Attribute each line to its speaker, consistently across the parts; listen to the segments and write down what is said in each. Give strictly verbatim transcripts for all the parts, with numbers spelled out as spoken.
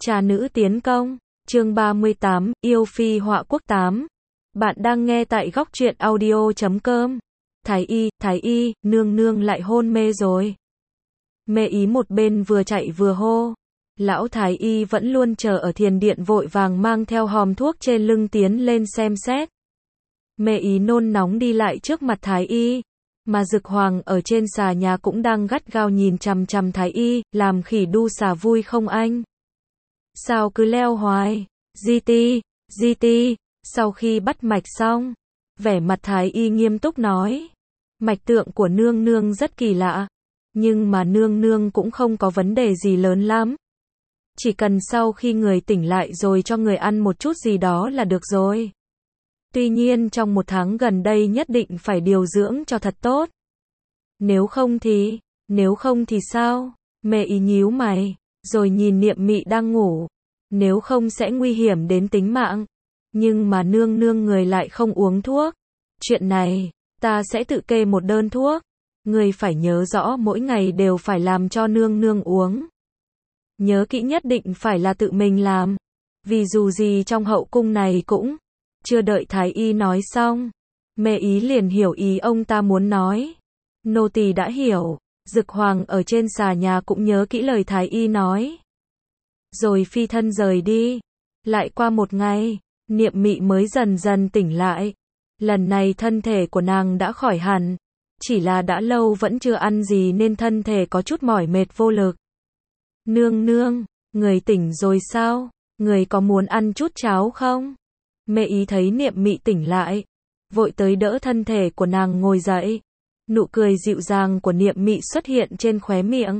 Speaker 1: Trà nữ tiến công, chương ba mươi tám, yêu phi họa quốc tám. Bạn đang nghe tại góc truyện audio chấm com. Thái y, thái y, nương nương lại hôn mê rồi. Mê ý một bên vừa chạy vừa hô. Lão thái y vẫn luôn chờ ở thiền điện vội vàng mang theo hòm thuốc trên lưng tiến lên xem xét. Mê ý nôn nóng đi lại trước mặt thái y. Mà Dực Hoàng ở trên xà nhà cũng đang gắt gao nhìn chằm chằm thái y, làm khỉ đu xà vui không anh? Sao cứ leo hoài? Di ti, di ti, sau khi bắt mạch xong, vẻ mặt thái y nghiêm túc nói. Mạch tượng của nương nương rất kỳ lạ, nhưng mà nương nương cũng không có vấn đề gì lớn lắm. Chỉ cần sau khi người tỉnh lại rồi cho người ăn một chút gì đó là được rồi. Tuy nhiên trong một tháng gần đây nhất định phải điều dưỡng cho thật tốt. Nếu không thì, nếu không thì sao? Mẹ ý nhíu mày, rồi nhìn Niệm Mị đang ngủ. Nếu không sẽ nguy hiểm đến tính mạng. Nhưng mà nương nương người lại không uống thuốc. Chuyện này, ta sẽ tự kê một đơn thuốc. Người phải nhớ rõ mỗi ngày đều phải làm cho nương nương uống. Nhớ kỹ nhất định phải là tự mình làm. Vì dù gì trong hậu cung này cũng chưa đợi thái y nói xong, mẹ ý liền hiểu ý ông ta muốn nói. Nô tỳ đã hiểu. Dực Hoàng ở trên xà nhà cũng nhớ kỹ lời thái y nói. Rồi phi thân rời đi. Lại qua một ngày, Niệm Mị mới dần dần tỉnh lại. Lần này thân thể của nàng đã khỏi hẳn. Chỉ là đã lâu vẫn chưa ăn gì nên thân thể có chút mỏi mệt vô lực. Nương nương, người tỉnh rồi sao? Người có muốn ăn chút cháo không? Mẹ ý thấy Niệm Mị tỉnh lại, vội tới đỡ thân thể của nàng ngồi dậy. Nụ cười dịu dàng của Niệm Mị xuất hiện trên khóe miệng.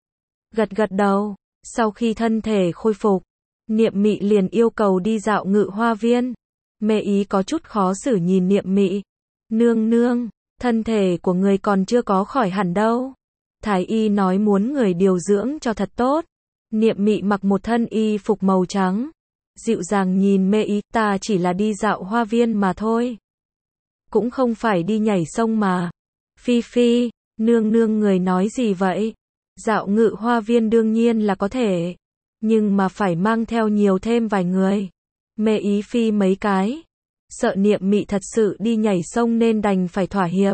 Speaker 1: Gật gật đầu, sau khi thân thể khôi phục, Niệm Mị liền yêu cầu đi dạo Ngự Hoa Viên. Mẹ ý có chút khó xử nhìn Niệm Mị. Nương nương, thân thể của người còn chưa có khỏi hẳn đâu. Thái y nói muốn người điều dưỡng cho thật tốt. Niệm Mị mặc một thân y phục màu trắng. Dịu dàng nhìn mẹ ý, ta chỉ là đi dạo hoa viên mà thôi. Cũng không phải đi nhảy sông mà. Phi phi, nương nương người nói gì vậy? Dạo Ngự Hoa Viên đương nhiên là có thể. Nhưng mà phải mang theo nhiều thêm vài người. Mẹ ý phi mấy cái. Sợ Niệm Mị thật sự đi nhảy sông nên đành phải thỏa hiệp.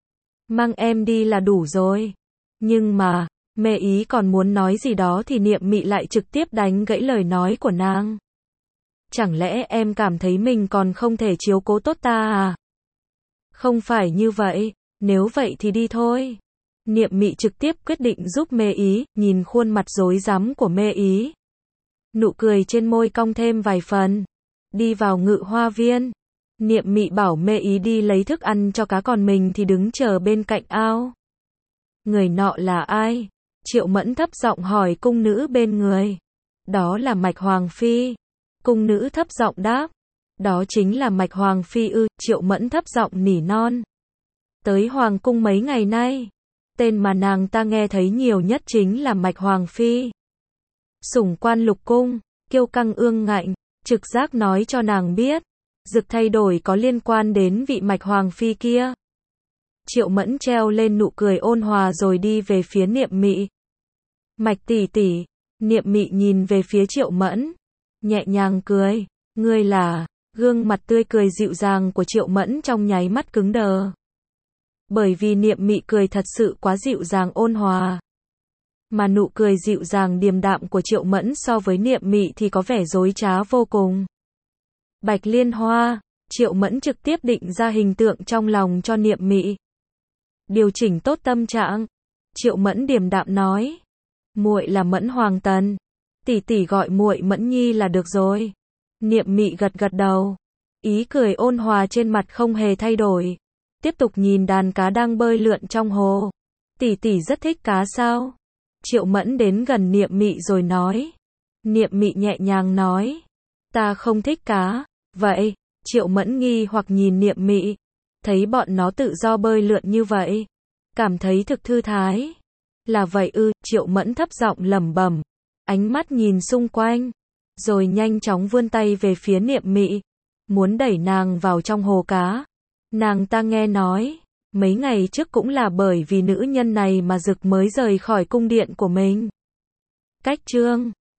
Speaker 1: Mang em đi là đủ rồi. Nhưng mà, mẹ ý còn muốn nói gì đó thì Niệm Mị lại trực tiếp đánh gãy lời nói của nàng. Chẳng lẽ em cảm thấy mình còn không thể chiếu cố tốt ta à? Không phải như vậy, nếu vậy thì đi thôi. Niệm Mị trực tiếp quyết định giúp mẹ ý, nhìn khuôn mặt rối rắm của mẹ ý. Nụ cười trên môi cong thêm vài phần. Đi vào Ngự Hoa Viên. Niệm Mị bảo mẹ ý đi lấy thức ăn cho cá còn mình thì đứng chờ bên cạnh ao. Người nọ là ai? Triệu Mẫn thấp giọng hỏi cung nữ bên người. Đó là Mạch Hoàng Phi. Cung nữ thấp giọng đáp. Đó chính là Mạch Hoàng Phi ư? Triệu Mẫn thấp giọng nỉ non. Tới Hoàng cung mấy ngày nay, tên mà nàng ta nghe thấy nhiều nhất chính là Mạch Hoàng Phi. Sủng quan lục cung, kiêu căng ương ngạnh, trực giác nói cho nàng biết, Dực thay đổi có liên quan đến vị Mạch Hoàng Phi kia. Triệu Mẫn treo lên nụ cười ôn hòa rồi đi về phía Niệm Mị. Mạch tỷ tỷ. Niệm Mị nhìn về phía Triệu Mẫn, nhẹ nhàng cười. Ngươi là? Gương mặt tươi cười dịu dàng của Triệu Mẫn trong nháy mắt cứng đờ. Bởi vì Niệm Mị cười thật sự quá dịu dàng ôn hòa. Mà nụ cười dịu dàng điềm đạm của Triệu Mẫn so với Niệm Mị thì có vẻ dối trá vô cùng. Bạch Liên Hoa. Triệu Mẫn trực tiếp định ra hình tượng trong lòng cho Niệm Mị. Điều chỉnh tốt tâm trạng. Triệu Mẫn điềm đạm nói. Muội là Mẫn Hoàng Tần. Tỷ tỷ gọi muội Mẫn Nhi là được rồi. Niệm Mị gật gật đầu. Ý cười ôn hòa trên mặt không hề thay đổi. Tiếp tục nhìn đàn cá đang bơi lượn trong hồ. Tỷ tỷ rất thích cá sao? Triệu Mẫn đến gần Niệm Mị rồi nói. Niệm Mị nhẹ nhàng nói. Ta không thích cá. Vậy? Triệu Mẫn nghi hoặc nhìn Niệm Mị. Thấy bọn nó tự do bơi lượn như vậy. Cảm thấy thực thư thái. Là vậy ư? Triệu Mẫn thấp giọng lẩm bẩm. Ánh mắt nhìn xung quanh. Rồi nhanh chóng vươn tay về phía Niệm Mị. Muốn đẩy nàng vào trong hồ cá. Nàng ta nghe nói. Mấy ngày trước cũng là bởi vì nữ nhân này mà Dực mới rời khỏi cung điện của mình. Cách chương